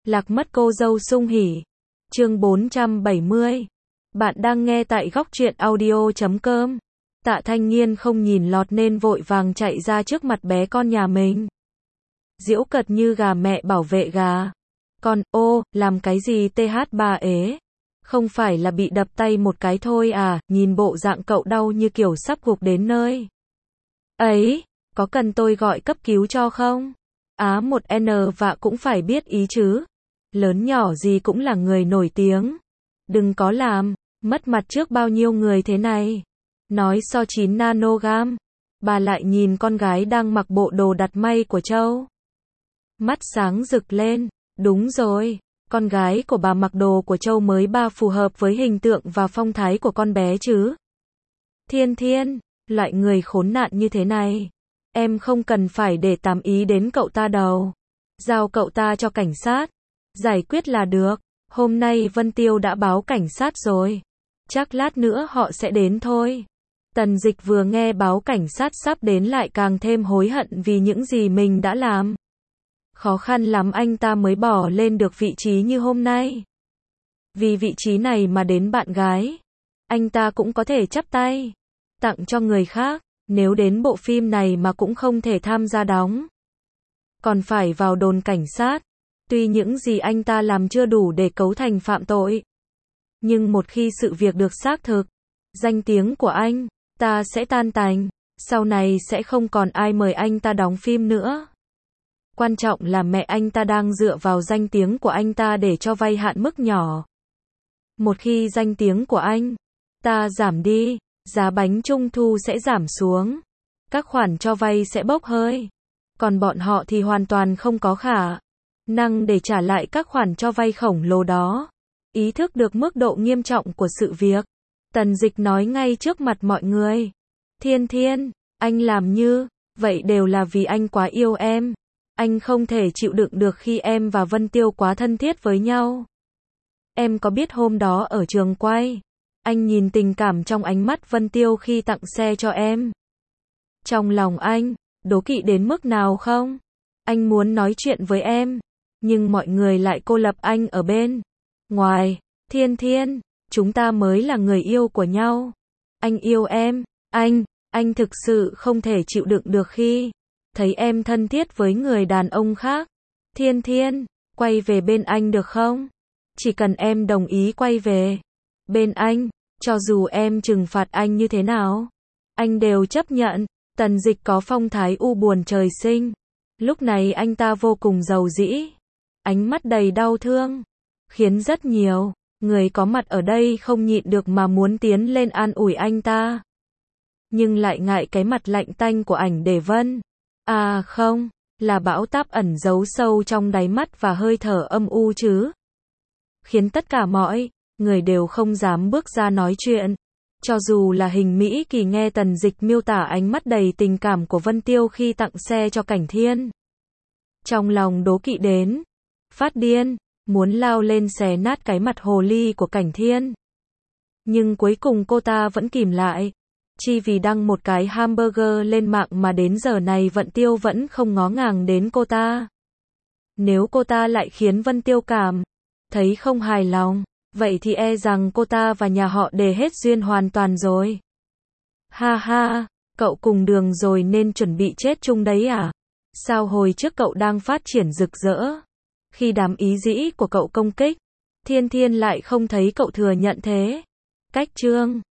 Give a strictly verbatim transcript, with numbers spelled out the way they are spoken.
Lạc mất cô dâu sung hỉ. Chương bốn trăm bảy mươi. Bạn đang nghe tại góc truyện audio chấm com. Tạ Thanh Nghiên không nhìn lọt nên vội vàng chạy ra trước mặt bé con nhà mình. Giễu cợt như gà mẹ bảo vệ gà. Con, ô, làm cái gì th ba ế? Không phải là bị đập tay một cái thôi à, nhìn bộ dạng cậu đau như kiểu sắp gục đến nơi. Ấy, có cần tôi gọi cấp cứu cho không? Á một N vạ cũng phải biết ý chứ. Lớn nhỏ gì cũng là người nổi tiếng. Đừng có làm, mất mặt trước bao nhiêu người thế này. Nói so chín nanogam. Bà lại nhìn con gái đang mặc bộ đồ đặt may của Châu. Mắt sáng rực lên, đúng rồi. Con gái của bà mặc đồ của Châu mới ba phù hợp với hình tượng và phong thái của con bé chứ. Thiên Thiên, loại người khốn nạn như thế này. Em không cần phải để tàm ý đến cậu ta đâu. Giao cậu ta cho cảnh sát. Giải quyết là được. Hôm nay Vân Tiêu đã báo cảnh sát rồi. Chắc lát nữa họ sẽ đến thôi. Tần Dịch vừa nghe báo cảnh sát sắp đến lại càng thêm hối hận vì những gì mình đã làm. Khó khăn lắm anh ta mới bỏ lên được vị trí như hôm nay. Vì vị trí này mà đến bạn gái, anh ta cũng có thể chắp tay tặng cho người khác. Nếu đến bộ phim này mà cũng không thể tham gia đóng, còn phải vào đồn cảnh sát. Tuy những gì anh ta làm chưa đủ để cấu thành phạm tội, nhưng một khi sự việc được xác thực, danh tiếng của anh ta sẽ tan tành. Sau này sẽ không còn ai mời anh ta đóng phim nữa. Quan trọng là mẹ anh ta đang dựa vào danh tiếng của anh ta để cho vay hạn mức nhỏ. Một khi danh tiếng của anh ta giảm đi, giá bánh trung thu sẽ giảm xuống. Các khoản cho vay sẽ bốc hơi. Còn bọn họ thì hoàn toàn không có khả năng để trả lại các khoản cho vay khổng lồ đó. Ý thức được mức độ nghiêm trọng của sự việc, Tần Dịch nói ngay trước mặt mọi người. Thiên Thiên, anh làm như vậy đều là vì anh quá yêu em. Anh không thể chịu đựng được khi em và Vân Tiêu quá thân thiết với nhau. Em có biết hôm đó ở trường quay, anh nhìn tình cảm trong ánh mắt Vân Tiêu khi tặng xe cho em. Trong lòng anh, đố kỵ đến mức nào không? Anh muốn nói chuyện với em, nhưng mọi người lại cô lập anh ở bên ngoài. Thiên Thiên, chúng ta mới là người yêu của nhau. Anh yêu em, anh, anh thực sự không thể chịu đựng được khi thấy em thân thiết với người đàn ông khác. Thiên Thiên, quay về bên anh được không? Chỉ cần em đồng ý quay về bên anh, cho dù em trừng phạt anh như thế nào, anh đều chấp nhận. Tần Dịch có phong thái u buồn trời sinh. Lúc này anh ta vô cùng giàu dĩ, ánh mắt đầy đau thương, khiến rất nhiều người có mặt ở đây không nhịn được mà muốn tiến lên an ủi anh ta. Nhưng lại ngại cái mặt lạnh tanh của ảnh Đề Vân. À không, là bão táp ẩn giấu sâu trong đáy mắt và hơi thở âm u chứ. Khiến tất cả mọi người đều không dám bước ra nói chuyện. Cho dù là Hình Mỹ Kỳ nghe Tần Dịch miêu tả ánh mắt đầy tình cảm của Vân Tiêu khi tặng xe cho Cảnh Thiên, trong lòng đố kỵ đến phát điên, muốn lao lên xé nát cái mặt hồ ly của Cảnh Thiên. Nhưng cuối cùng cô ta vẫn kìm lại. Chỉ vì đăng một cái hamburger lên mạng mà đến giờ này Vân Tiêu vẫn không ngó ngàng đến cô ta. Nếu cô ta lại khiến Vân Tiêu cảm thấy không hài lòng, vậy thì e rằng cô ta và nhà họ Đề hết duyên hoàn toàn rồi. Ha ha, cậu cùng đường rồi nên chuẩn bị chết chung đấy à? Sao hồi trước cậu đang phát triển rực rỡ, khi đám ý dĩ của cậu công kích Thiên Thiên lại không thấy cậu thừa nhận thế? Cách chương